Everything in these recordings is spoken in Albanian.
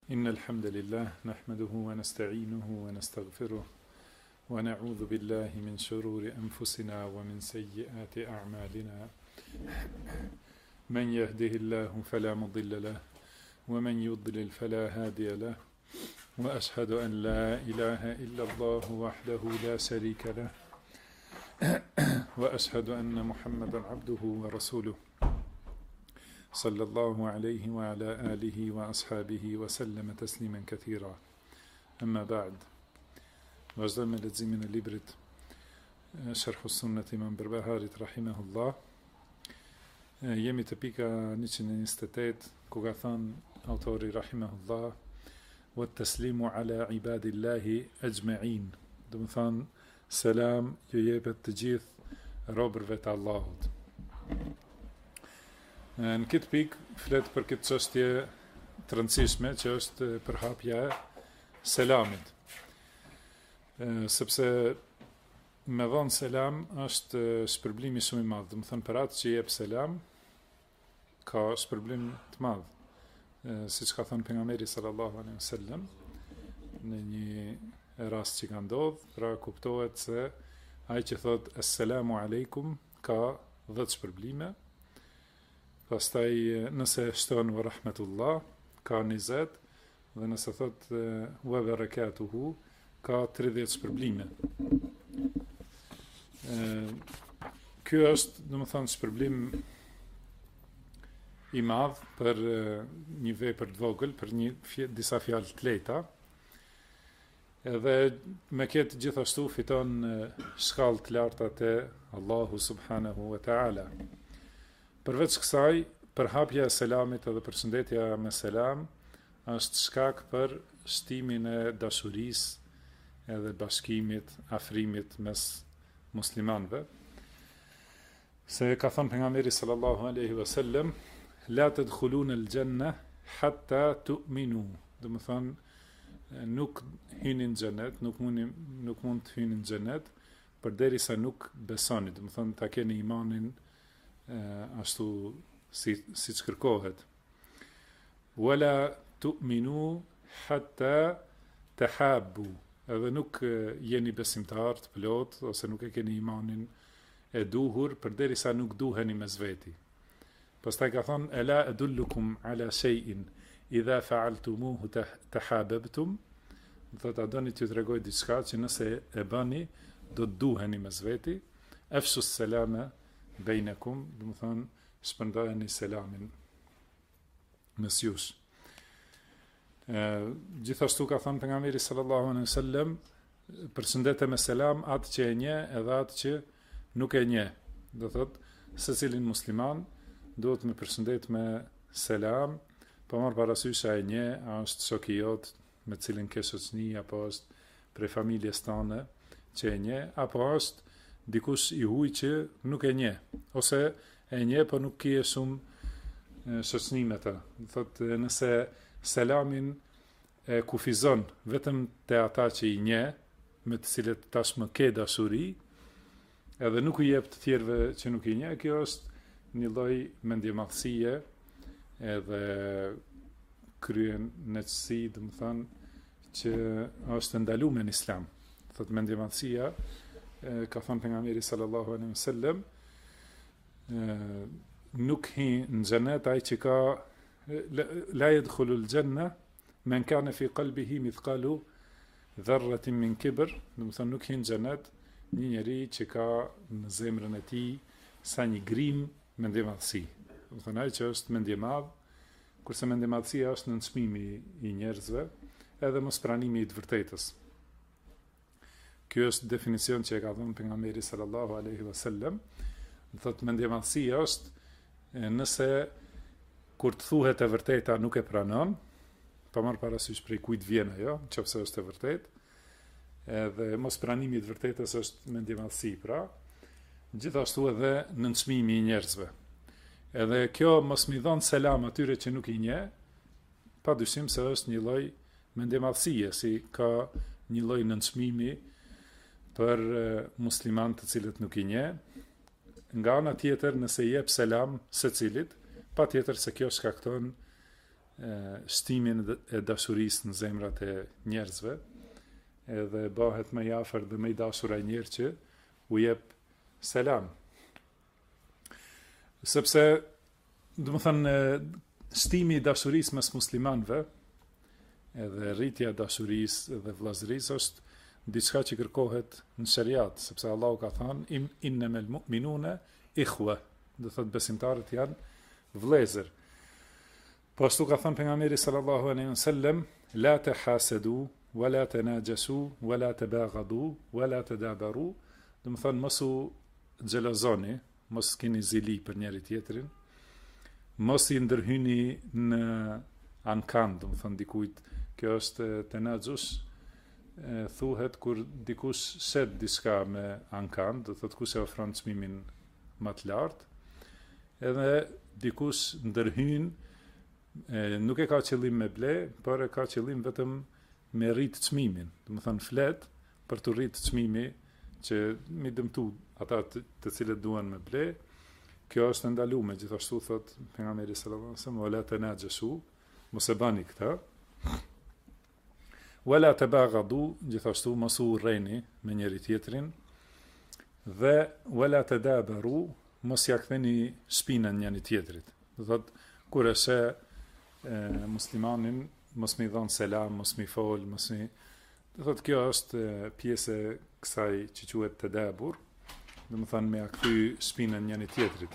إن الحمد لله نحمده ونستعينه ونستغفره ونعوذ بالله من شرور أنفسنا ومن سيئات أعمالنا من يهده الله فلا مضل له ومن يضلل فلا هادي له وأشهد أن لا إله إلا الله وحده لا شريك له وأشهد أن محمدا عبده ورسوله صلى الله عليه وعلى آله وأصحابه وسلم تسليما كثيرا. أما بعد، vazhdojmë me leximin e librit Sharh Sunnati Imam Berbaharit rahimahullah. Jemi te pika 128 ku ka thënë autori rahimahullah wa taslimu ala ibadillahi ajma'in. Do të thonë selam ju jepet të gjithë robërve të Allahut. Në këtë pikë flet për këtë çështje të rëndësishme që është përhapja e selamit. Sepse me dhënë selam është shpërblimi shumë i madh. Do të thonë për atë që jep selam ka shpërblim të madh. Siç ka thënë pejgamberi sallallahu alaihi wasallam në një rast që ka ndodhur, pra kuptohet se ai që thot assalamu alaikum ka 10 shpërblime. Pastaj nëse shton wa rahmetullah ka 20 dhe nëse thot wa barakatuhu ka 30 shpërblime. Ky është, domethënë, shpërblim i madh për një vepër të vogël, për disa fjalë të lehta. Edhe me këtë gjithashtu fiton shkallë të larta te Allahu subhanahu wa ta'ala. Përveç kësaj, përhapja e selamit edhe përshëndetja me selam është shkak për shtimin e dashurisë edhe bashkimit, afrimit mes muslimanëve. Se ka thënë pejgamberi sallallahu alaihi wasallam, la tadkhuluna al-janna hatta tu'minu. Do të thonë nuk hyni në xhenet, nuk mund të hyni në xhenet përderisa nuk besoni. Do të thonë ta keni imanin ashtu siç kërkohet. Wala tu'minu hatta tahabbu. Edhe nuk jeni besimtar të plot ose nuk e keni imanin e duhur përderisa nuk duheni mes veti. Pastaj ka thonë ela adullukum ala shay'in idha fa'altumuhu tahabbtum. Do të doni t'ju tregoj diçka që nëse e bëni do të duheni mes veti. Afshu salama bejnekum, dhe më thonë, shpërndajeni selamin mes jush. Gjithashtu ka thonë pejgamberi sallallahu alaihi wasallam, përshëndete me selam atë që e nje edhe atë që nuk e nje. Do thotë, secilin musliman duhet me përshëndet me selam, pa marrë parasysh a e nje, a është shoku jot me cilin ke shoqëni, apo është prej familjes tane që e nje, apo është dikush i huaj që nuk e nje, ose e nje po nuk kije shumë shoqëni me ta. Thotë nëse selamin e kufizon vetëm te ata që i nje, me të cilët tashmë ke dashuri, edhe nuk i jep të tjerëve që nuk i nje, kjo është një lloj mendjemadhësie edhe kryen nëçi, do të thonë, që është ndaluar në Islam. Thotë mendjemadhësia ka thënë pejgamberi sallallahu alaihi wasallam, nuk hi në xhenet ai që ka la yadkhulu al-janna man kana fi qalbihi mithqalu dharratin min kibr. Do të thonë nuk hi në xhenet një njeri që ka në zemrën e tij sa një grim mendjemadhësi. Do të thonë ai që është mendjemadh, kurse mendjemadhësia është nënçmimi i njerëzve edhe mospranimi i të vërtetës. Kjo është definicion që e ka dhënë pejgamberi sallallahu alaihi wasallam. Thotë mendjemadhësia është nëse kur të thuhet e vërteta nuk e pranon, pa marrë parasysh prej kujt vjen ajo, nëse është e vërtetë, edhe mos pranimi i të vërtetës është mendjemadhësi, pra, gjithashtu edhe nënçmimi i njerëzve. Edhe kjo mos mi dhon selam atyre që nuk i nje, padyshim se është një lloj mendjemadhësie, si ka një lloj nënçmimi për musliman të cilët nuk i nje. Nga ana tjetër, nëse jep selam secilit, patjetër se kjo shkakton shtimin e dashurisë në zemrat e njerëzve, edhe bëhet më i afër dhe më i dashur ai njeri që u jep selam. Sepse, do të thënë, shtimi i dashurisë mes muslimanëve, edhe rritja e dashurisë dhe vëllazërisë është diçka që kërkohet në shariat, sepse Allahu ka thënë innamal mu'minuna ikhwa, do thotë besimtarët janë vëllezër. Po ashtu ka thënë pejgamberi sallallahu alaihi wasallam, la tahasadu wala tanajasu wala tabaghadu wala tadabaru, do të thonë mos u xhelozoni, mos keni zili për njëri tjetrin, mos i ndërhyni në ankan, do të thonë dikujt, kjo është tenajus, thuhet kur dikush shet diçka me ankan, do thotë kush e ofron çmimin më të lartë, edhe dikush ndërhyn, nuk e ka qëllim me ble, por e ka qëllim vetëm me rrit çmimin, do të thonë flet për të rrit çmimi që mi dëmtu ata të cilët duan me ble. Kjo është ndaluar, gjithashtu thot pejgamberi sallallahu alajhi wasallam, wala tanajasu, mos e bani këtë. Wala tabaghadu, gjithashtu mos u urreni me njëri tjetrin, dhe wala tadabaru, mos ja ktheni shpinën njëri tjetrit. Do thot kur e sheh muslimanin, mos mi dhon selam, mos mi fol, mos mi, do thot kjo është pjesë e kësaj që quhet tadabur, do të thonë me ja kthy shpinën njëri tjetrit.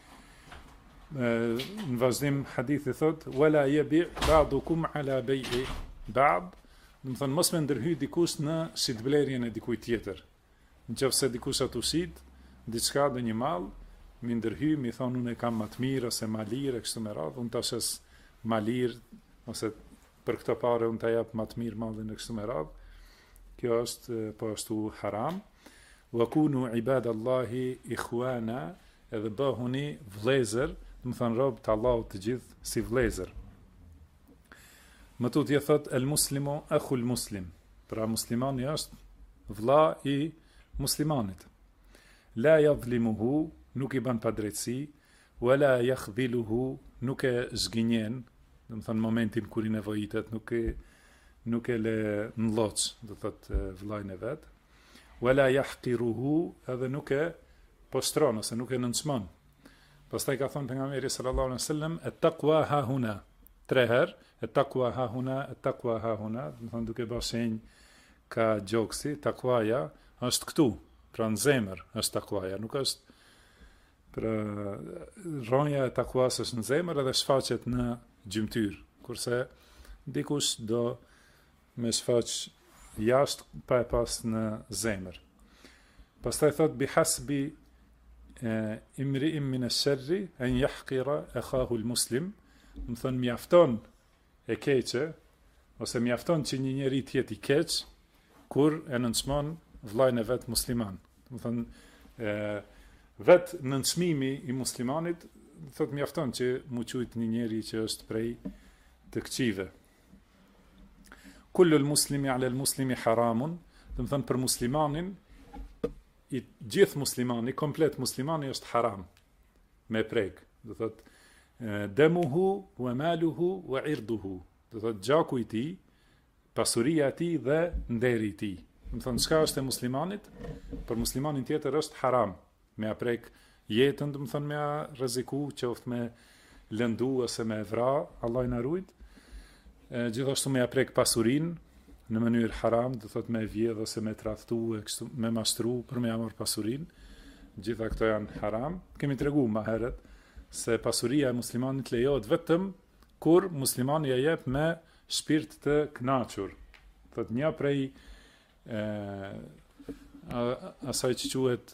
Në vazhdim hadithi thot wala yabi ba'dukum ala bai'i ba'd, do të thonë mos me ndërhy dikush në shitblerjen e dikujt tjetër. Nëse dikush atë shit diçka dhe një mall, mi ndërhy, mi thonë unë e kam më të mirë ose më lirë kështu me radhë, unë tash es më lirë ose për këtë parë unë ta jap më të mirë mallin e kështu me radhë. Kjo është po ashtu haram. Wa kunu ibadallahi ikhwana, edhe bëhuni vëllezër, do të thonë rob të Allahut të gjithë si vëllezër. Më tutje thot el muslimu akhul muslim, pra muslimani është vëlla i muslimanit. La yadhlimuhu, nuk i bën padrejtësi, wala yakhdhiluhu, nuk e zgënjen, do të thonë momentin kur i nevojitet, nuk e le nlloç, do thot vëllain e vet. Wala yahqiruhu, edhe nuk e postron ose nuk e nënçmon. Pastaj ka thënë pejgamberi sallallahu alaihi wasallam, at-taqwa ha huna, 3 herë, at-taqwa ha huna, at-taqwa ha huna, do thonë duke bërë shenjë ka gjoksi, takwaja është këtu, pra në zemër është takwaja, nuk është pra rronja e takwas është në zemër edhe shfaqet në gjymtyr, kurse dikush do me shfaq jashtë pa e pas në zemër. Pastaj thot bihasbi imri'in min ash-sharri an yahqira akhahu al-muslim, do të thonë mjafton e keqe ose mjafton që një njeri të jetë i keq kur e nënçmon vllain e vet musliman. Do të thonë vet nënçmimi i muslimanit thot mjafton që mu quajt një njeri që është prej të këqive. Kullu al-muslimi 'ala al-muslimi haramun, do të thonë për muslimanin, i gjithë muslimani, komplet muslimani është haram me prek. Do thot demuhu wa maluhu wa irduhu, do thot gjaku i tij, pasuria e tij dhe nderi i tij. Do thon çka është e muslimanit, për muslimanin tjetër është haram me aprek jetën, do thon me rreziku, qoftë me lëndu ose me vra, Allah i na ruajt. Gjithashtu me aprek pasurinë në mënyrë haram, do thot me vjedh ose me tradhtu, me mashtru për me marr pasurinë. Gjitha këto janë haram. Kemi treguar më herët se pasuria e muslimanit lejohet vetëm kur muslimani e jep me shpirt të kënaqur. Thot një prej asaj që quhet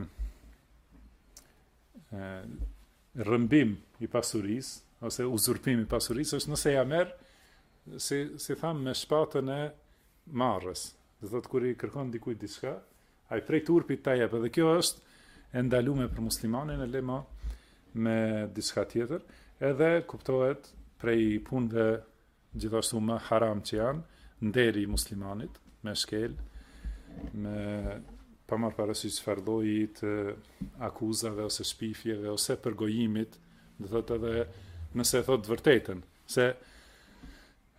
rrëmbim i pasurisë ose uzurpim i pasurisë është nëse ja merr si tham me shpatën e marrës. Do thot kur i kërkon dikujt diçka, ai prej turpit ta jep, edhe kjo është e ndaluar për muslimanin, e lema me diçka tjetër, edhe kuptohet prej punëve gjithashtu më haram që janë, nderi i muslimanit, me shkel, me pa marrë parasysh çfarë lloji të akuzave ose shpifjeve ose përgojimit, do thot edhe nëse thot vërtetën, se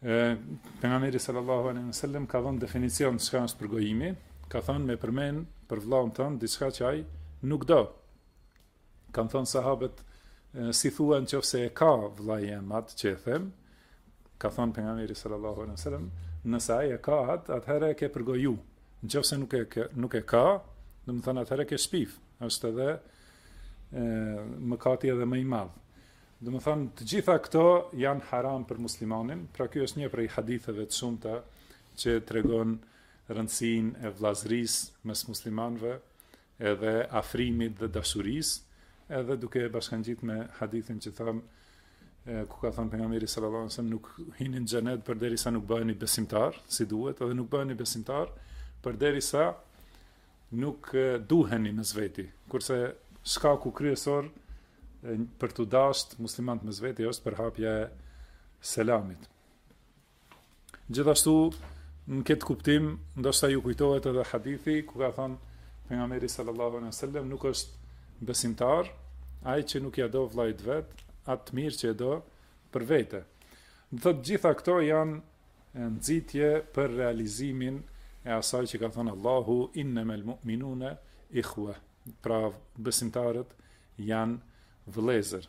Pejgamberi sallallahu alaihi wasallam ka dhënë definicion çka është përgojimi, ka thënë me përmend për vllaun tënd diçka që ai nuk do. Kanë thënë sahabët, si thua nëse e ka vllai jam atë që e them, ka thënë pejgamberi sallallahu alaihi wasallam, nëse ai e ka atë, atëherë e ke përgoju. Nëse nuk e ka, do të thënë atëherë ke shpif. Është edhe mëkati edhe më i madh. Do të thënë të gjitha këto janë haram për muslimanin, pra ky është një prej haditheve të shumta që tregon rëndësinë e vllazërisë mes muslimanëve, edhe afrimit dhe dashurisë, edhe duke e bashkangjit me hadithin që tham, ku ka thënë pejgamberi sallallahu alajhi wasallam, nuk hinin në xhenet përderisa nuk bëheni besimtar, si duhet, edhe nuk bëheni besimtar përderisa nuk duheni mes veti. Kurse shkaku kryesor për të dasht muslimanët mes veti është përhapja e selamit. Gjithashtu, në këtë kuptim, ndoshta ju kujtohet edhe hadithi ku ka thënë pejgamberi sallallahu alajhi wasallam, nuk është besimtar ai që nuk ja do vllajt vet atë mirë që e do për vete. Do thotë gjitha këto janë nxitje për realizimin e asaj që ka thënë Allahu, innamal mu'minuna ikhwa. Pra besimtarët janë vëllezër.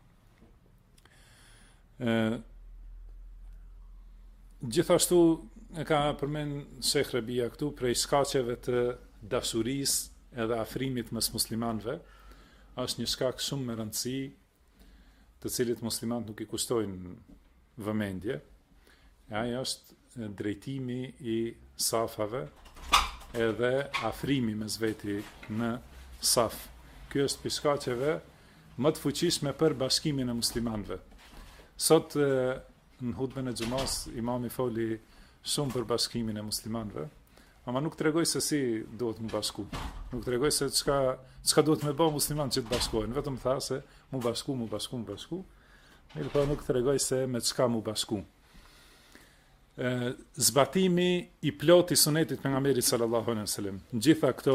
Gjithashtu e ka përmend Sheikh Rabia këtu prej shkaqeve të dashurisë edhe afrimit mes muslimanëve, është një shkak shumë me rëndësi, të cilit muslimanët nuk i kushtojnë vëmendje. Ai është drejtimi i safave edhe afrimi mes veti në saf. Ky është prej shkaqeve më të fuqishme për bashkimin e muslimanëve. Sot në hutbën e xumas imami foli shumë për bashkimin e muslimanëve, ama nuk tregoj se si duhet mu bashku. Nuk tregoj se çka duhet me bëu muslimanët që të bashkohen, vetëm tha se mu bashku. Mirë, po nuk tregoj se me çka mu bashku. Zbatimi i plot i sunetit pejgamberit sallallahu alaihi wasallam. Gjitha këto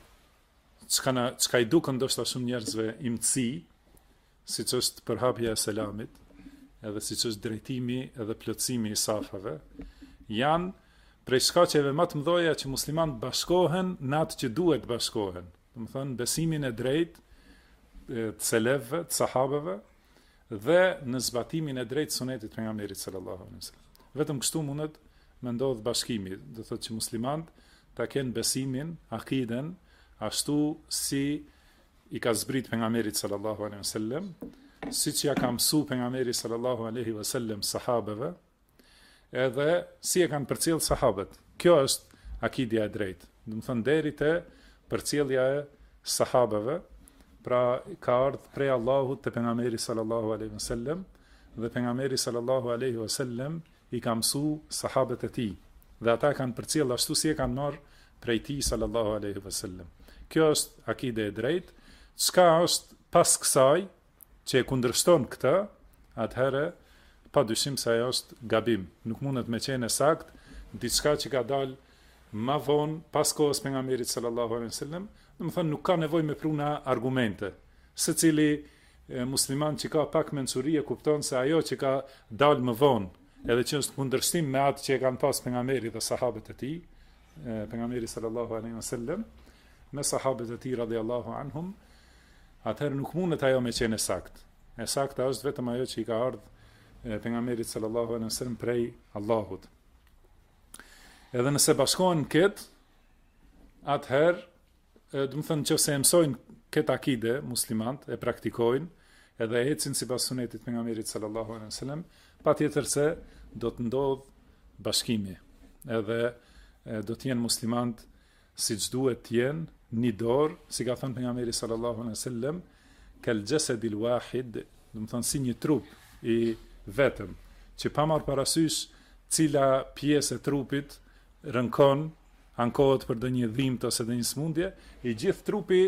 çka i duken ndoshta shumë njerëzve imtësi, siç është përhapja e selamit, edhe siç është drejtimi edhe plotësimi i safave, janë prej shkaqeve më të mëdha që muslimanët bashkohen në atë që duhet bashkohen. Do të thonë besimin e drejtë të selefëve, të sahabeve dhe në zbatimin e drejtë sunetit pejgamberit sallallahu alaihi wasallam. Vetëm kështu mundet me ndodh bashkimi, do thotë që muslimanët ta kenë besimin, akiden, ashtu si i ka zbrit pejgamberi sallallahu alaihi wasallam, siç ja ka mësuar pejgamberi sallallahu alaihi wasallam sahabeve, edhe si e kanë përcjell sahabët. Kjo është akidja e drejtë. Do të thonë deri te përcjellja e sahabeve, pra ka ardhur prej Allahut te pejgamberi sallallahu alaihi wasallam, dhe pejgamberi sallallahu alaihi wasallam i ka mësuar sahabët e tij, dhe ata kanë përcjell ashtu si e kanë marrë prej tij sallallahu alaihi wasallam. Kjo është akide e drejtë. Çka është pas kësaj që e kundërshton këtë, atëherë padyshim se ajo është gabim. Nuk mundet me qenë sakt diçka që ka dalë më vonë pas kohës pejgamberit sallallahu alaihi wasallam, do të thonë nuk ka nevojë me pruna argumente. Secili musliman që ka pak mençuri e kupton se ajo që ka dalë më vonë, edhe që është kundërshtim me atë që e kanë pas pejgamberi dhe sahabët e tij, pejgamberi sallallahu alaihi wasallam, me sahabët e tij radhiyallahu anhum, atëherë nuk mundet ajo me qenë sakt. E sakta është vetëm ajo që i ka ardhur pejgamberit sallallahu alaihi wasallam prej Allahut. Edhe nëse bashkohen këtë, atëherë, do të thënë nëse e mësojnë këtë akide muslimanët, e praktikojnë, edhe ecin sipas sunetit pejgamberit sallallahu alaihi wasallam, patjetër se do të ndodh bashkimi. Edhe do të jenë muslimanët siç duhet të jenë, një dorë, si ka thënë pejgamberi sallallahu alaihi wasallam, kal jasadil wahid, do të thonë si një trup i vetëm, që pa marrë parasysh cila pjesë e trupit rënkon, ankohet për ndonjë dhimbje ose ndonjë smundje, i gjithë trupi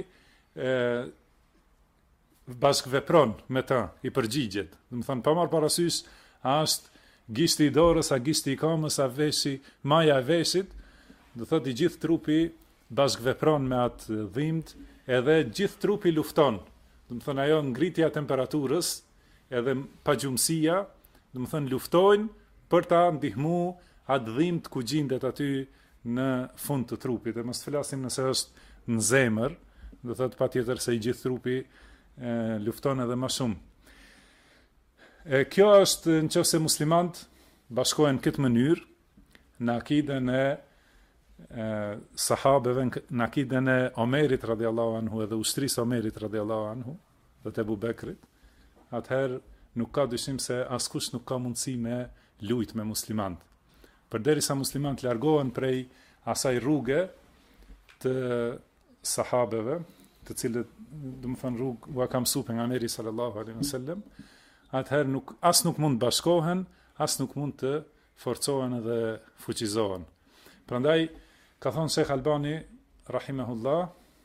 bashkëvepron me ta, i përgjigjet. Do të thonë pa marrë parasysh a është gishti i dorës, a gishti i kamës, a veshi, maja e veshit, do thotë i gjithë trupi bashkëvepron me atë dhimbje, edhe gjithë trupi lufton. Do të thonë ajo ngritja e temperaturës edhe pagjumësia, do të thonë luftojnë për ta ndihmu atë dhimbje ku gjendet aty në fund të trupit. Dhe mos flasim nëse është në zemër, do thotë patjetër se i gjithë trupi lufton edhe më shumë. Kjo është nëse muslimanët bashkohen këtë mënyrë në akiden e sahabeve, në akiden e Omerit radiallahu anhu edhe ushtrisë Omerit radiallahu anhu dhe të Ebu Bekrit, atëherë nuk ka dyshim se askush nuk ka mundësi me lujt me muslimanët. Përderisa muslimanët largohen prej asaj rruge të sahabeve, të cilët, do të thënë, rrugë u ka mësuar pejgamberi sallallahu alaihi wasallam, atëherë as nuk mund bashkohen, as nuk mund të forcohen edhe fuqizohen. Prandaj ka thonë Sheikh Albani rahimahullah,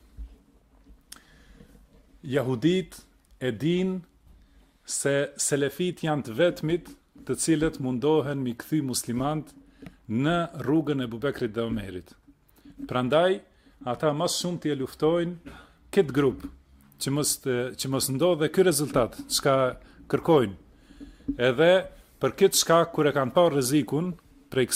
jahudit e din se selefit janë të vetmit të cilët mundohen mi kthy muslimanët në rrugën e Bubekrit dhe Omerit. Prandaj ata më shumë t'i luftojnë këtë grup që mos ndodhe ky rezultat çka kërkojnë. Edhe për këtë shkak kur e kanë parë rrezikun prej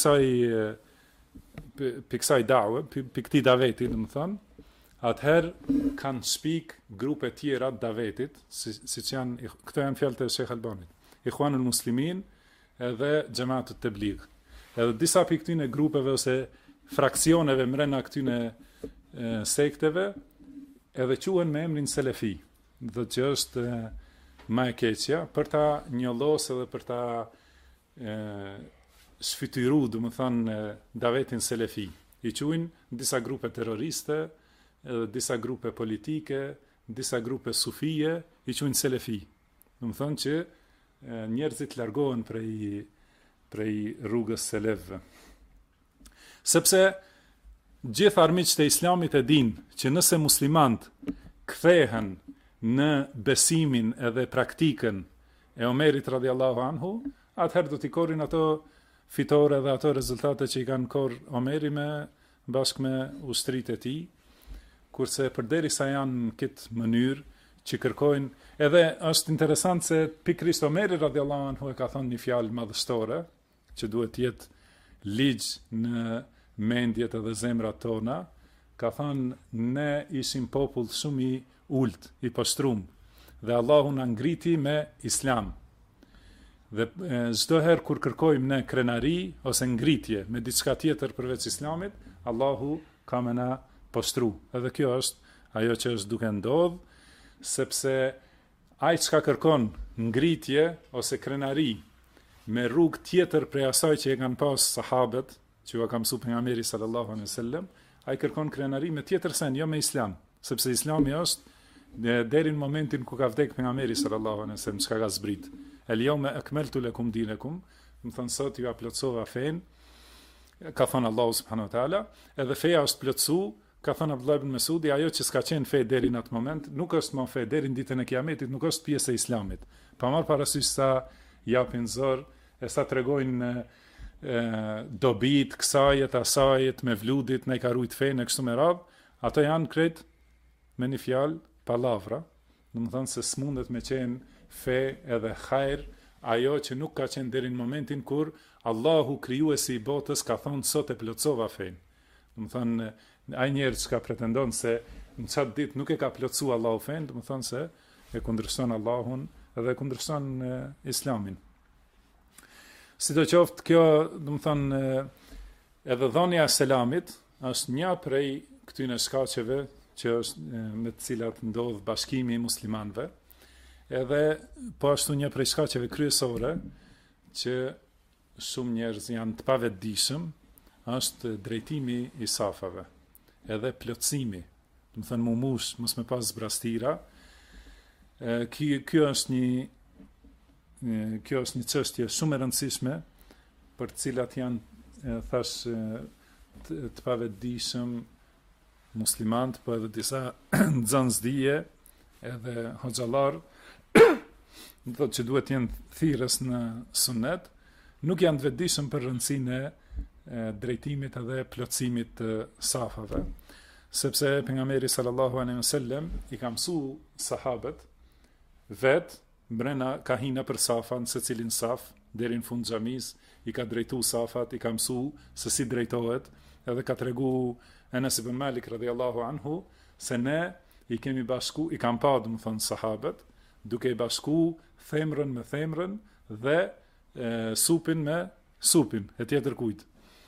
kësaj dawe, për këtij daveti, domethënë, atëherë kanë shpik grupe tjera të davetit, siç janë, këto janë fjalët e Sheikh Albanit, Ikhwanul Muslimin edhe Xhamatut Tabligh. Edhe disa për këtyne grupeve ose fraksioneve mrena këtyne sekteve edhe quhen me emrin Selefi, dhe që është ma e keqja, për ta njollos edhe për ta shfytyru, du më thanë, davetin Selefi. I quajnë disa grupe terroriste, edhe disa grupe politike, disa grupe sufije, i quajnë Selefi. Du më thanë që njerëzit largohen prej rrugës selefëve. Sepse gjithë armiqtë e islamit e dinë që nëse muslimanët kthehen në besimin edhe praktikën e Omerit radiallahu anhu, atëherë do t'i korrin ato fitore dhe ato rezultate që i kanë korr Omeri bashkë me ushtritë e tij, kurse përderisa janë në këtë mënyrë që kërkojnë, edhe është interesant se pikërisht Omeri radiallahu anhu e ka thonë një fjalë madhështore, që duhet jetë ligj në mendjet edhe zemrat tona, ka thënë, ne ishim popull shumë i ult, i poshtrum, dhe Allahu na ngriti me islam. Dhe çdo herë kur kërkojmë ne krenari ose ngritje me diçka tjetër përveç islamit, Allahu ka me na poshtru. Edhe kjo është ajo që është duke ndodhur, sepse ai çka kërkon ngritje ose krenari me rrugë tjetër prej asaj që e kanë pas sahabët, që ju ka mësuar pejgamberi sallallahu alaihi wasallam, ai kërkon krenari me tjetër sen, jo me islam, sepse islami është deri në momentin ku ka vdek pejgamberi sallallahu alaihi wasallam, çka ka zbrit. El yawma akmaltu lakum dinakum, do të thonë sot ju plotësova fen, ka thënë Allahu subhanahu wa taala, edhe feja është plotësu, ka thënë Abdullah ibn Mesudi, ajo që s'ka qenë fe deri në atë moment, nuk është më fe deri në ditën e Kiametit, nuk është pjesë e islamit. Pa marr parasysh sa japin zor, e sa tregojnë dobit, kësajet, asajet, me vludit, ne ka rujt fejnë e kështu me radhë, ato janë krejt me një fjalë, palavra, në më thënë se s'mundet me qenë fe edhe hajr, ajo që nuk ka qenë deri në momentin kur Allahu krijuesi i botës ka thonë sot e plotësova fejnë. Në më thënë, ai njerëz që ka pretendon se në qatë dit nuk e ka plotësu Allahu fejnë, në më thënë se e kundërshton Allahun edhe e kundërshton islamin. Sidoqoftë kjo, do të thonë, edhe dhënia e selamit është një prej këtyre shkaqeve që është me të cilat ndodh bashkimi i muslimanëve, edhe po ashtu një prej shkaqeve kryesore që shumë njerëz janë të pavetëdijshëm është drejtimi i safave, edhe plotësimi, do të thënë mos me pas zbrastira. Kjo është një çështje shumë e rëndësishme për të cilat janë thash të pavetëdijshëm muslimanët, po edhe disa nxënësdije edhe hoxhallar, do të thotë që duhet të jenë thirrës në sunet, nuk janë të vetëdijshëm për rëndësinë e drejtimit edhe plotësimit të safave, sepse pejgamberi sallallahu alaihi wasallam i ka mësuar sahabët vetë brenda ka hina për safa në secilin saf, deri në fund xhamisë, i ka drejtu safat, i ka mësu se si drejtohet, edhe ka tregu Enes ibn Malik radhiyallahu anhu se ne i kemi bashku, i kam pa domethënë sahabët, duke i bashku themrën me themrën dhe supin me supin e tjetër kujt.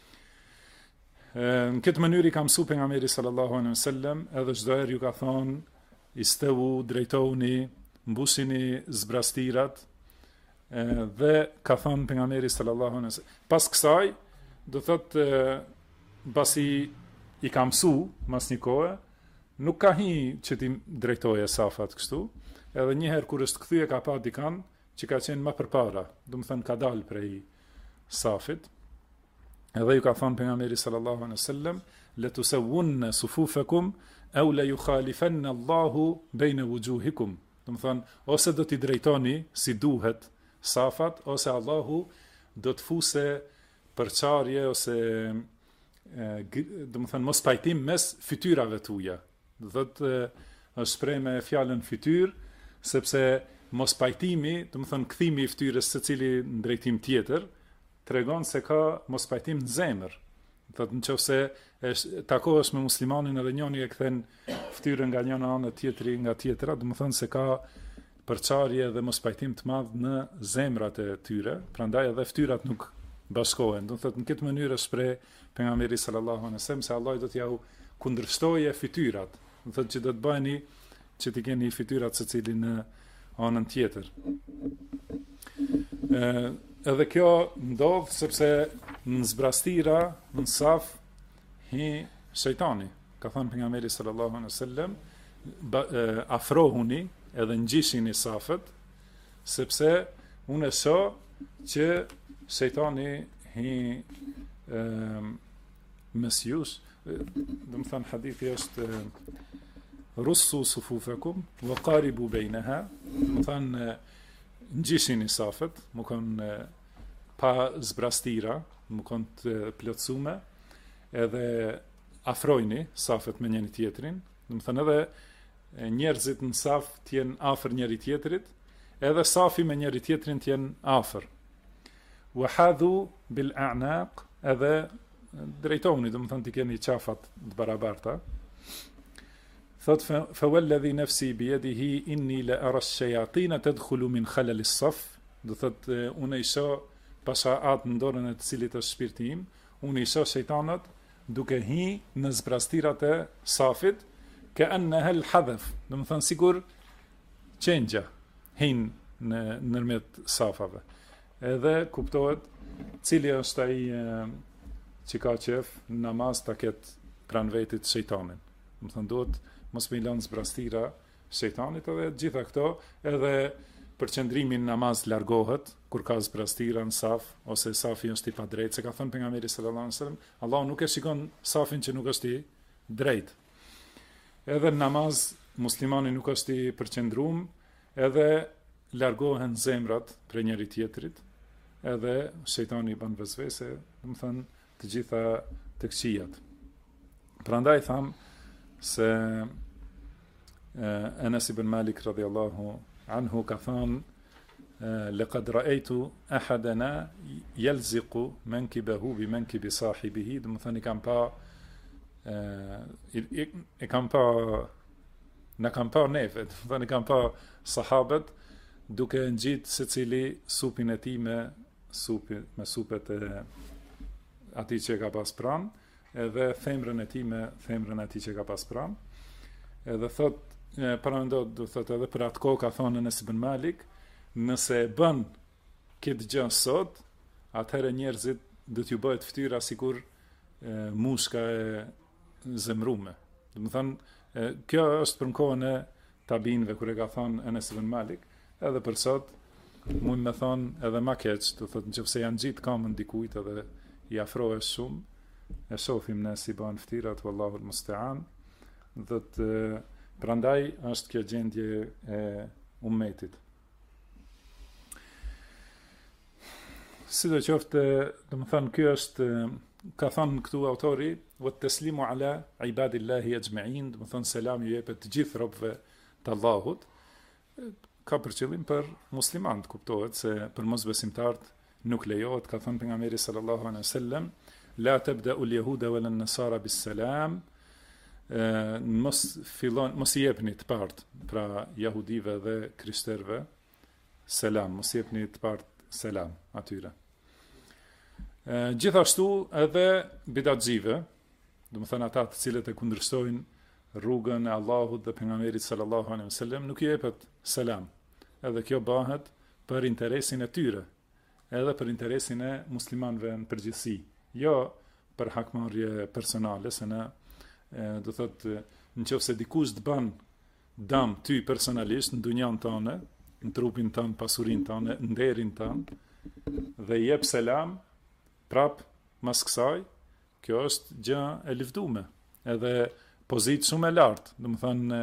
Në këtë mënyrë i ka mësu pejgamberi sallallahu alaihi wasallam, edhe çdo herë ju ka thonë istevu, drejtohuni, mbushini zbrastirat, dhe ka thonë pejgamberi sallallahu alaihi wasallam. Pas kësaj, do thotë pasi i ka mësu mas një kohe, nuk ka hi që ti drejtoje safat kështu, edhe njëherë kur është kthye ka pa dikan që ka qenë më përpara, do të thënë ka dalë prej safit, edhe ju ka thonë pejgamberi sallallahu alaihi wasallam, la tusawwunna sufufakum aw la yukhalifanna Allahu baina wujuhikum. Do të thënë ose do t'i drejtoni si duhet safat, ose Allahu do të fuse përçarje ose do të thënë mos pajtim mes fytyrave tuaja. Do thotë është shpreh me fjalën fytyr, sepse mos pajtimi, do të thënë kthimi i fytyrës secili në drejtim tjetër, tregon se ka mos pajtim në zemër. Do të nëse takohesh me muslimanin edhe njëri e kthen fytyrën nga njëra anë tjetri nga tjetra, do të thënë se ka përçarje dhe mos pajtim të madh në zemrat e tyre, prandaj edhe fytyrat nuk bashkohen. Do të thotë në këtë mënyrë shpreh pejgamberi sallallahu alaihi wasallam se Allah do t'ja kundërshtojë fytyrat. Do thotë që do të bëheni që t'i keni fytyrat secili në anën tjetër. Edhe kjo ndodh sepse në zbrastira, në saf hi shejtani. Ka thënë pejgamberi sallallahu alaihi wasallam, afrohuni edhe ngjishini safet, sepse unë e shoh që shejtani hi mes jush, do të thënë hadithi është russu sufufakum wa qaribu bainaha, do të thënë ngjishini safet, më kanë pa zbrastira, më kanë të plotësume, edhe afrojni safet me njëri tjetrin, do të thënë edhe njerëzit në saf të jenë afër njëri tjetrit, edhe safi me njëri tjetrin të jenë afër. Wa hadhu bil a'naq, edhe drejtoni, do të thënë të keni qafat të barabarta. Thot fa walladhi nafsi bi yadihi inni la ara ash-shayatin tadkhulu min khalal as-saf, do thot unë i shoh pasha atë në dorën e të cilit është shpirti im, unë i shoh shejtanët duke hi në zbrastirat e safit, ka annaha al-hadaf, do të thënë sigur çengja hin në nërmjet safave. Edhe kuptohet cili është ai që ka qef në namaz ta ketë pranë vetit shejtanin. Do të thënë duhet mos me lënë zbrastira shejtanit, edhe gjitha këto, edhe përqendrimi në namaz largohet kur ka zbrastira në saf ose safi është i padrejtë, se ka thënë pejgamberi sallallahu alajhi wasallam, Allahu nuk e shikon safin që nuk është i drejtë. Edhe në namaz muslimani nuk është i përqendruar, edhe largohen zemrat prej njëri tjetrit, edhe shejtani i bën vesvese, do të thënë të gjitha të këqijat. Prandaj tham se Enes ibn Malik radhiyallahu anhu ka thënë laqad ra'aytu ahadana yalziqu mankibahu bi mankibi sahibihi, do të thënë kam pa neve, do të thënë kam pa sahabët duke ngjit secili supin e tij me supet e atij që ka pas pranë, edhe themrën e tij me themrën e atij që ka pas pranë. Edhe thot parandot, do thot edhe për atë kohë ka thonë Enes ibn Malik, nëse e bën këtë gjë sot, atëherë njerëzit do t'ju bëhet fytyra sikur mushka e zemrume. Do të thënë kjo është për kohën e tabinëve kur e ka thonë Enes ibn Malik, edhe për sot mund me thonë edhe ma keq, do thot nëse janë gjitë kamën dikujt edhe i afrohesh shumë, e shohim ne si bën fytyrat, wallahu almusta'an. Do të prandaj është kjo gjendje e ummetit. Sidoqoftë, do të thënë ky është, ka thënë këtu autori, wa taslimu ala ibadillahi ajma'in, do të thënë selam i jepet të gjithë robëve të Allahut, ka për qëllim për muslimanët, kuptohet se për mosbesimtarët nuk lejohet, ka thënë pejgamberi sallallahu alaihi wasallam, la tabda'u al-yahuda wala an-nasara bis-salam, mos i jepni të partë, pra jahudive dhe krishterëve selam, mos i jepni të partë selam atyre. Gjithashtu edhe bidatxive, do të thënë ata të cilët e kundërshtojnë rrugën e Allahut dhe pejgamberit sallallahu alaihi wasallam, nuk i jepet selam. Edhe kjo bëhet për interesin e tyre, edhe për interesin e muslimanëve në përgjithësi, jo për hakmarrje personale, se ne do thotë nëse dikush të bën dëm ty personalisht në dunjan tonë, në trupin tonë, pasurinë tonë, nderin tonë, dhe i jep selam prap mas kësaj, kjo është gjë e lëvdume, edhe pozitë shumë e lartë, do të thënë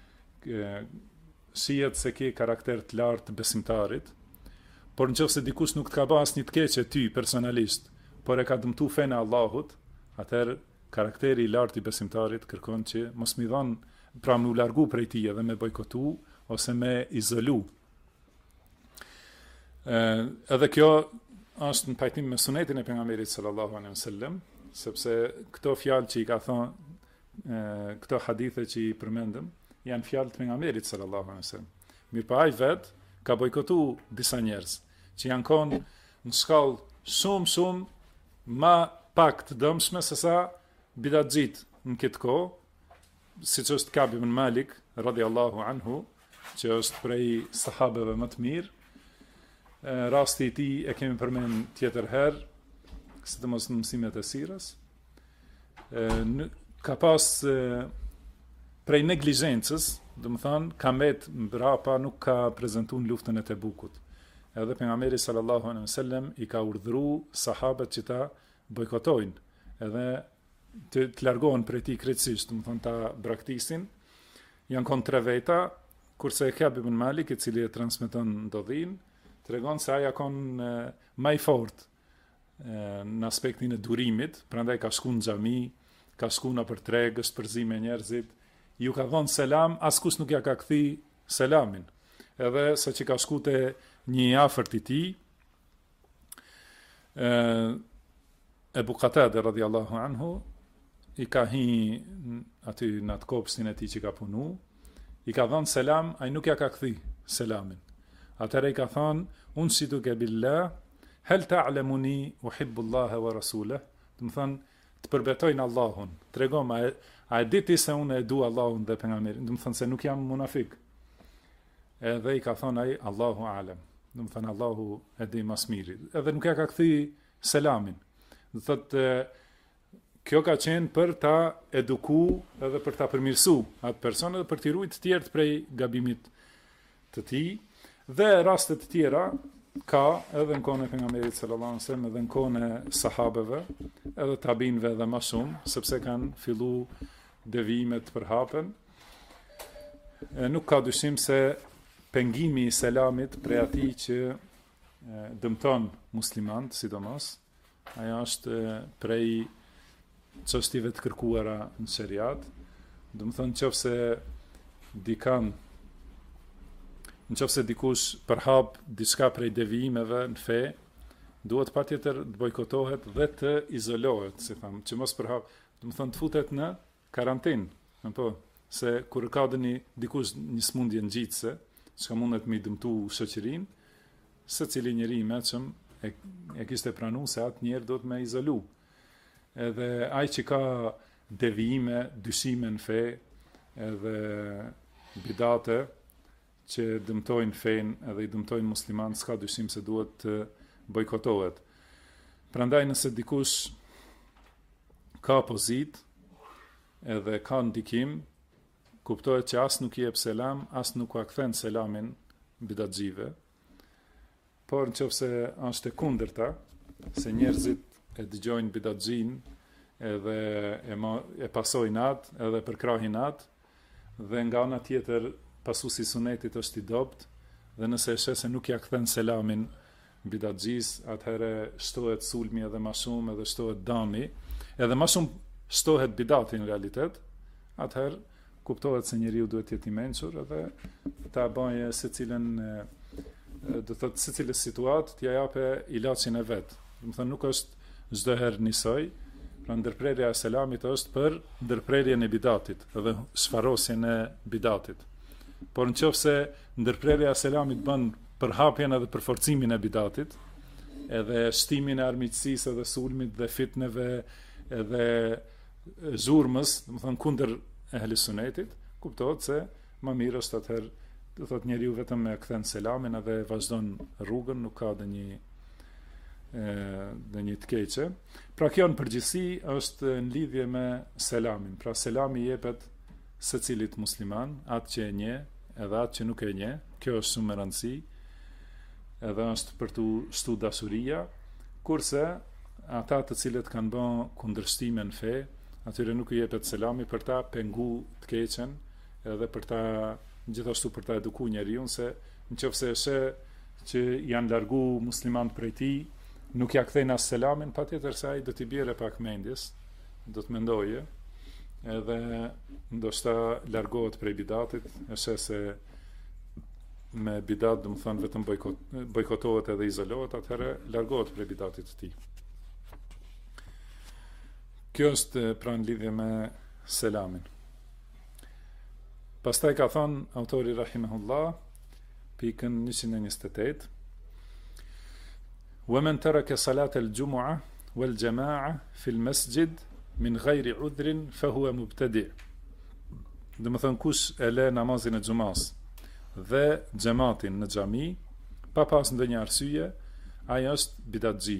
shihet se ke karakter të lartë besimtarit, por nëse dikush nuk të ka bërë asnjë të keqe ty personalisht, por e ka dëmtu fenë e Allahut, atëherë karakteri i lartë i besimtarit kërkon që mos mi dhon, pra më u largu prej tij edhe me bojkotu ose me izolu. Edhe kjo është në pajtim me sunetin e pejgamberit sallallahu alaihi wasallam, sepse këto fjalë që i ka thonë, këto hadithe që i përmendëm, janë fjalë të pejgamberit sallallahu alaihi wasallam. Mirpo ai vet ka bojkotu disa njerëz që janë konë në shkallë shumë ma pak të dëmshme se sa bidatxhit në këtë kohë, siç është Ka'b ibn Malik radhiyallahu anhu, që është prej sahabeve më të mirë. Rasti i tij e kemi përmend tjetër herë, sidomos në mësimet e sirës. Ka pas prej neglizhencës, do të thonë, ka mbet mbrapa, nuk ka prezantuar luftën e Tebukut. Edhe pejgamberi sallallahu alaihi wasallam i ka urdhëruar sahabët që ta bojkotojnë, edhe të largohen prej tij krejtësisht, do të thonë ta braktisin. Janë konë 3 veta, kurse Ka'b ibn Malik, i cili e transmeton ndodhin, tregon se ai ka qenë më i fortë në aspektin e durimit, prandaj ka shkuar në xhami, ka shkuar nëpër tregë, është përzi me njerëzit, ju ka dhënë selam, askush nuk ja ka kthy selamin. Edhe sa që ka shkuar te një i afërt i tij, Ebu Qatada radhiyallahu anhu, i ka hi aty në atë kopshtin e tij që ka punu, i ka dhënë selam, ai nuk ja ka kthy selamin. Atëherë i ka thënë, unë si duke billah, hel ta'lamuni uhibbu Allaha wa rasulahu, do të thonë të përbetojnë Allahun, tregom a e diti se unë e dua Allahun dhe pejgamberin, do të thonë se nuk jam munafik. Edhe i ka thënë ai, Allahu a'lam, do të thonë Allahu e di më së miri. Edhe nuk ja ka kthy selamin. Do thotë kjo ka qenë për ta eduku edhe për ta përmirësu atë person edhe për t'i ruajtur të tjerët prej gabimit të tij. Dhe raste të tjera ka edhe në kohën e pejgamberit sallallahu alajhi wasallam, edhe në kohën e sahabeve, edhe tabinëve edhe më shumë, sepse kanë filluar devimet të përhapen. Nuk ka dyshim se pengimi i selamit prej atij që dëmton muslimanët, sidomos, ajo është prej çështjeve të kërkuara në shariat. Do të thonë nëse dikush përhap diçka prej devijimeve në fe, duhet patjetër të bojkotohet dhe të izolohet, si tham, që mos përhap, do të thonë të futet në karantinë, apo se kur ka dikush një smundje ngjitse, çka mundet me dëmtu shoqërinë, secili njeri i mëshëm e kishte pranuar se atë njerëz duhet me izolu. Edhe ai që ka devijime, dyshime në fe, edhe bidate që dëmtojnë fenë edhe i dëmtojnë muslimanë, s'ka dyshim se duhet të bojkotohet. Prandaj nëse dikush ka pozitë edhe ka ndikim, kuptohet që as nuk i jep selam, as nuk ka kthen selamin bidatxive. Por nëse është e kundërta, se njerëzit e dëgjojnë bidatxhin edhe e pasojnë atë, edhe përkrahin atë, dhe nga ana tjetër pasuesi i sunetit është i dopt, dhe nëse e sheh se nuk ja kthen selamin bidatxhis, atëherë shtohet sulmi edhe më shumë, edhe shtohet dami, edhe më shumë shtohet bidati në realitet, atëherë kuptohet se njeriu duhet të jetë i mençur edhe ta bëjë secilën do thotë secilës situatë t'ja jape ilaçin e vet. Do të thonë nuk është çdo herë njësoj, pra ndërprerja e selamit është për ndërprerjen e bidatit dhe sfarosjen e bidatit. Por nëse ndërprerja e selamit bën për hapjen edhe për forcimin e bidatit, edhe shtimin e armiqësisë edhe sulmit dhe fitneve edhe zhurmës, do të thonë kundër ehli sunetit, kuptohet se më mirë është atëherë, do thotë njeriu vetëm me kthen selamin edhe vazhdon rrugën, nuk ka një të keqe. Pra kjo në përgjithësi është në lidhje me selamin. Pra selami jepet secilit musliman, atë që e nje, edhe atë që nuk e nje. Kjo është shumë e rëndësi, edhe është për tu shtu dashuria, kurse ata të cilët kanë bën kundërshtime në fe, atyre nuk i jepet selami për ta pengu të keqen, edhe për ta gjithashtu për ta eduku njeriu se nëse është që janë largu musliman prej tij, nuk ja kthejnë as selamin, patjetër se ai do t'i bjerë pak mendjes, do të mendoje, edhe ndoshta largohet prej bidatit, është se me bidat do të thonë vetëm bojkotohet edhe izolohet, atëherë largohet prej bidatit të tij. Kjo është pra në lidhje me selamin. Pastaj ka thonë autori rahimahullah, pikën 128, ومن ترك صلاة الجمعة والجماعة في المسجد من غير عذر فهو مبتدع. Do të thonë kush e lë namazin e xumas dhe xhamatin në xhami pa pas ndonjë arsye, ai është bidatxhi.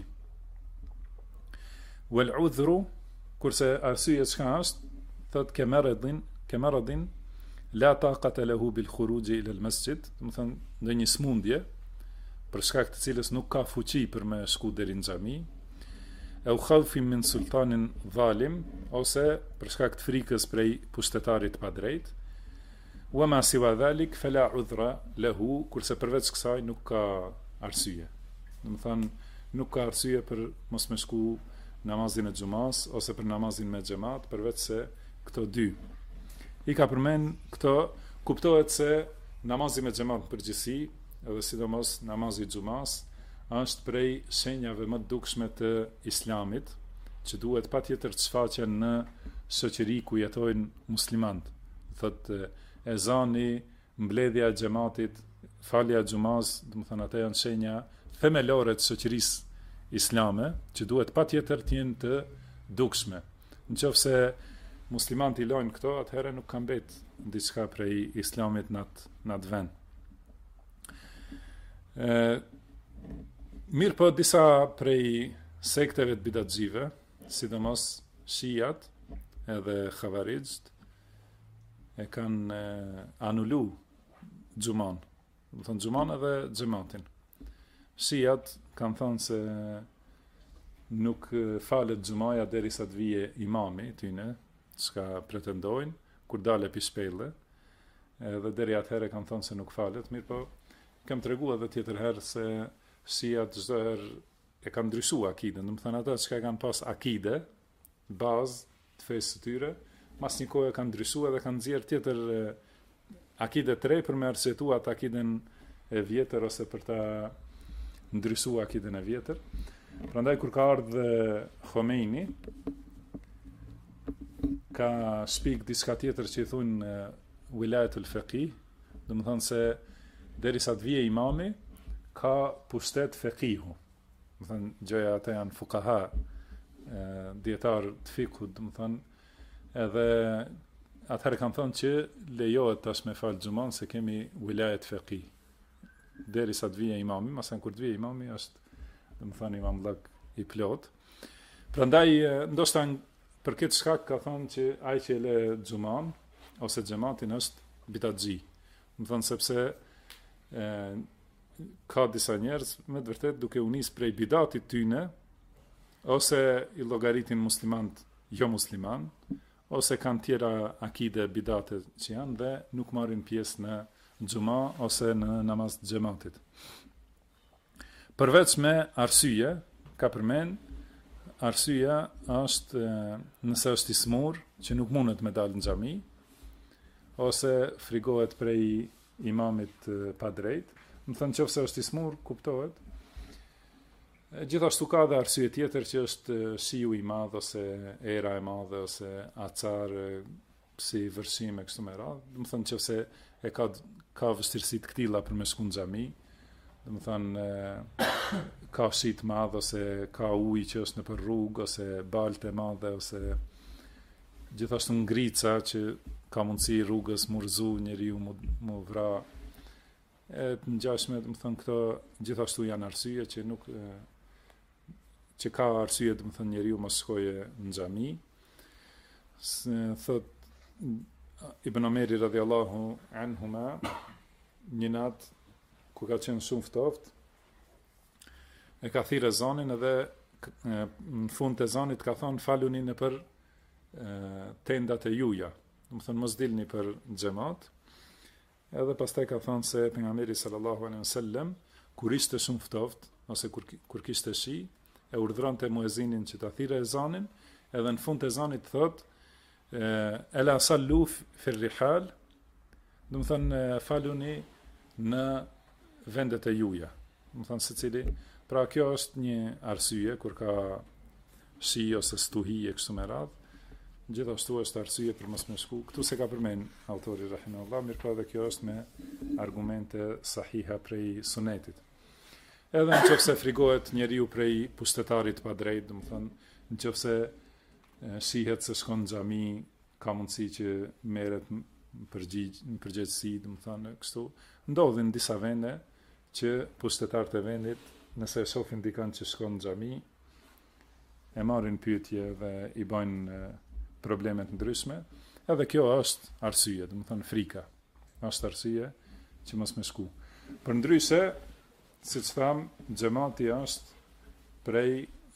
Wal udhru, kurse arsyeja çka është, thot kemaradin la taqata lahu bil khuruj ila al masjid, do të thonë ndonjë smundje për shkak të cilës nuk ka fuqi për me shku deri në xhami, e u khawfin min sultanin dhalim, ose për shkak të frikës prej pushtetarit pa drejt, wa ma siwa dhalik fala udhra lahu, kurse përveç kësaj nuk ka arsye. Do të thonë nuk ka arsye për mos me shku namazin e xumas ose për namazin me xhamat, përveç se këto dy. I ka përmend këto, kuptohet se namazi me xhamat përgjithësi, edhe sidomos namazi xumas, është prej shenjave më të dukshme të islamit, që duhet patjetër të shfaqen në shoqëri ku jetojnë muslimanët. Thotë ezani, mbledhja e xhamatit, falja e xumas, do të thonë ato janë shenja themelore të shoqërisë islame, që duhet patjetër të jenë të dukshme. Nëse muslimanët i lojnë këto, atëherë nuk ka mbet diçka prej islamit në atë vend. Mirë po disa prej sekteve të bidatxhive, sidomos shijat edhe xhavarizët, e kanë anulu xuman, do të thonë xuman edhe xhamatin. Shijat kanë thënë se nuk falet xumaja derisa të vije imami tyne, çka pretendojnë, kur dale pi shpellë, edhe deri atëherë kanë thënë se nuk falet, mirë po kam treguar edhe tjetër herë se shijat çdo herë e kanë ndryshuar akiden, do të thonë ata që kanë pas akide, bazë të fesë së tyre, mas një kohë kanë ndryshuar dhe kanë nxjerr tjetër akide të re për me arsyetuar atë akiden e vjetër ose për ta ndryshuar akiden e vjetër. Prandaj kur ka ardhur Khomeini, ka shpik diçka tjetër që i thonë wilayatul faqih, do të thonë se derisa të vije imami, ka pushtet feqihu. Do të thonë gjëja ata janë fuqaha, dietar të fikut, do të thonë, edhe atëherë kanë thonë që lejohet tash me fal xhuman se kemi wilayat faqih. Derisa të vije imami, masan kur të vije imami është, do të thonë imam vllak i plot. Prandaj ndoshta për këtë shkak ka thonë që ai që le xhuman ose xhamatin është bidatxhi. Do të thonë sepse ka disa njerëz me të vërtet duke u nis prej bidatit tyne, ose i llogaritin muslimant jo musliman, ose kanë tjera akide bidate që janë dhe nuk marrin pjesë në xhuma ose në namaz të xhamatit. Përveç me arsye, ka përmend, arsyeja është nëse është i smur që nuk mundet me dalë në xhami, ose frigohet prej imamit pa drejt, Më thënë nëse është i smur, kuptohet. Gjithashtu ka dhe arsye tjetër që është shiu i madh ose era e madhe ose acar si vërsim e kështu me radhë. Do të thënë nëse e ka vështirësi të këtilla për me shku në xhami, do të thënë ka shi të madh ose ka ujë që është nëpër rrugë ose balte e madhe ose gjithashtu ngrica që ka mundësi rrugës murzu njeriu mu vra e të ngjashme, do të thënë këto gjithashtu janë arsye që nuk që ka arsye, do të thënë njeriu mos shkojë në xhami. Thot Ibn Omeri radhiyallahu anhuma, një natë ku ka qenë shumë ftoft, e ka thirrë ezanin edhe në fund të ezanit ka thonë faluni nëpër tendat e juja. Do të thënë mos dilni për xhamat. Edhe pastaj ka thonë se pejgamberi sallallahu alaihi wasallam kur ishte shumë ftoft ose kur kishte shi, e urdhronte muezinin që ta thirrë ezanin, edhe në fund të ezanit thot ela sallu fi rihal, do të thënë faluni në vendet e juja. Do të thënë secili, pra kjo është një arsye kur ka shi ose stuhi e kështu me radhë. Gjithashtu është arsye për mos me shku. Këtu se ka përmend autori rahimahullah, mirë po edhe kjo është me argumente sahiha prej sunetit. Edhe nëse frigohet njeriu prej pushtetarit pa drejt, do të thënë, nëse shihet se shkon në xhami, ka mundësi që merret në përgjegjësi, do të thënë, kështu. Ndodhin disa vende që pushtetarët e vendit, nëse e shohin dikant që shkon në xhami, e marrin pyetje dhe i bëjnë problemet ndryshme, edhe kjo është arsye, do të thënë frika. Është arsye që mos me shku. Përndryshe, siç tham, xhamati është prej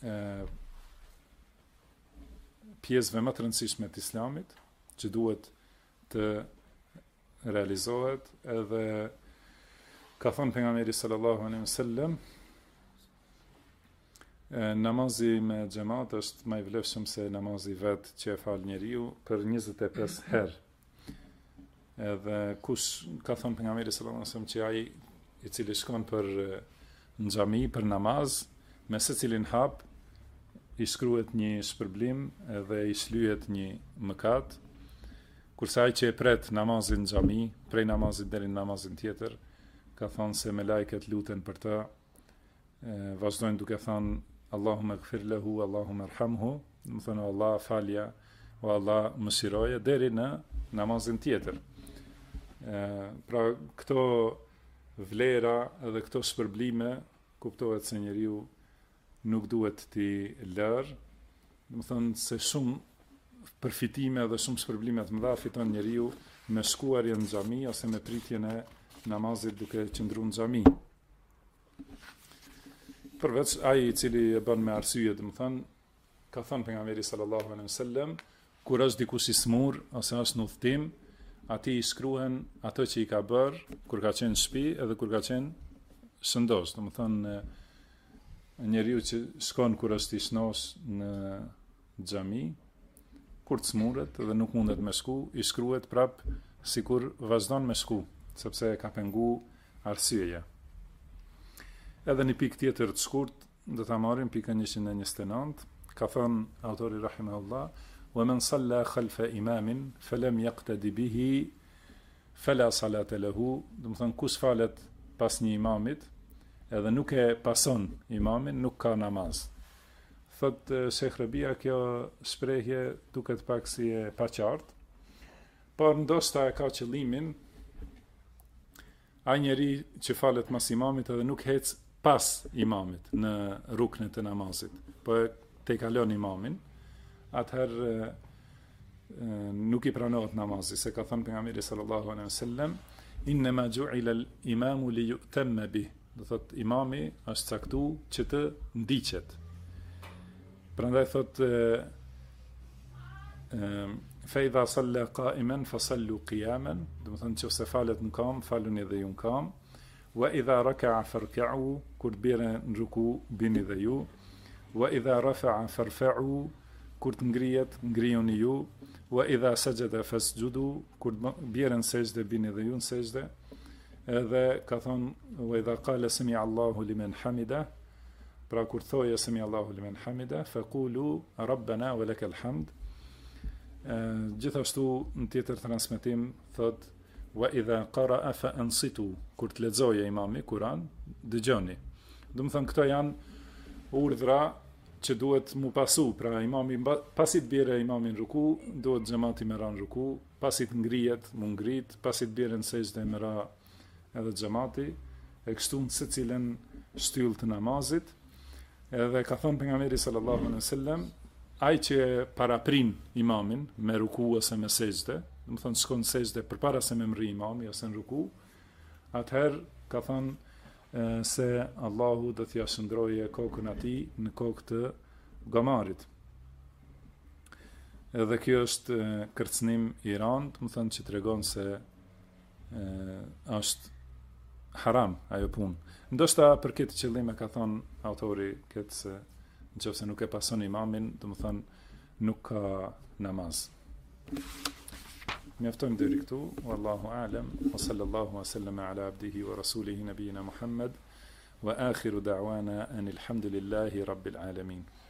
pjesëve më të rëndësishme të Islamit, që duhet të realizohet, edhe ka thënë pejgamberi sallallahu alaihi wasallam, namazi me xhamat është më i vlefshëm se namazi vet që e fal njeriu për 25 herë. Edhe kush ka thënë pejgamberi sallallahu alaihi wasallam që ai i cili shkon për në xhami për namaz, me secilin hap i shkruhet një shpërblim edhe i shlyhet një mëkat, kurse ai që e pret namazin në xhami, prej namazit deri në namazin tjetër, ka thënë se me lajket luten për ta, vazhdojnë duke thënë Allahumma ighfir lahu, Allahumma irhamhu, do të thënë Allah falja, o Allah mëshiroje, deri në namazin tjetër. Pra këto vlera edhe këto shpërblime kuptohet se njeriu nuk duhet t'i lërë, do të thënë se shumë përfitime dhe shumë shpërblime të mëdha fiton njeriu me shkuarje në xhami ose me pritjen e namazit duke qëndruar në xhami. Përveç ai i cili e bën me arsye, do të thënë, ka thënë pejgamberi sallallahu alaihi wasallam, kur është dikush i smur ose është në udhtim, atij i shkruhen ato që i ka bërë kur ka qenë në shtëpi edhe kur ka qenë shëndos. Do të thënë njeriu që shkon kur është i shnos në xhami, kur të smuret dhe nuk mundet me shku, i shkruhet prap sikur vazhdon me shku, sepse ka pengu arsyeja. Edhe një pikë tjetër të shkurt, do ta marrim pikën 129, ka thënë autori rahimahullah, wa man salla khalfa imamin falam yaqtadi bihi fala salata lahu, do të thënë kush falet pas një imamit, edhe nuk e pason imamin, nuk ka namaz. Thot Sheikh Rabia, kjo shprehje duket pak si e paqartë, por ndoshta e ka qëllimin ai njeri që falet mas imamit edhe nuk hec pas imamit në ruknet e namazit, po te kalon imamin, atëherë nuk i pranohet namazi, se ka thënë pejgamberi sallallahu alaihi wasallam, innama ju'ila al-imamu li yu'tamma bih, do thot imami është caktuar që të ndiqet. Prandaj thot fa idha salla qa'iman fasallu qiyaman, do të thonë nëse falet në kam, faluni edhe ju në kam. Wa idha raka'a farka'u, kur bjerë në ruku, bini dhe ju. Wa idha rafa'a farfa'u, kur të ngrijet, ngrijuni ju. Wa idha sajada fasjudu, kur bjerë në sejdë, bini dhe ju në sejdë. edhe ka thonë wa idha qala sami Allahu liman hamida, pra kur thoje sami Allahu liman hamida, faqulu rabbana wa lakal hamd. Gjithashtu në tjetër transmetim thot wa idha qara'a fa ansitu, kur të lexoje imami Kur'an, dëgjoni. Do të thonë këto janë urdhra që duhet mu pasu, pra imami pasi të bjerë imami në ruku, duhet xhamati me ra në ruku, pasi të ngrihet, mu ngrit, pasi të bjerë në sejdë me ra edhe xhamati, e kështu në secilën shtyllë të namazit. Edhe ka thënë pejgamberi sallallahu alaihi wasallam, ai që paraprin imamin me ruku ose me sejdë, do të thonë shkon në sejdë përpara se me mri imami ose në ruku, atëherë ka thënë se Allahu do t'ia shndroje kokën atij në kokë të gomarit. Edhe kjo është kërcënim i rëndë, do të thonë që tregon se është haram ajo punë. Ndoshta për këtë qëllim e ka thonë autori këtë se nëse nuk e pason imamin, do të thonë nuk ka namaz. Mjaftojmë deri këtu, wallahu a'lam, wa sallallahu wa sallama ala abdihi wa rasulihi nabiyina Muhammad, wa akhiru da'wana anil hamdulillahi rabbil alamin.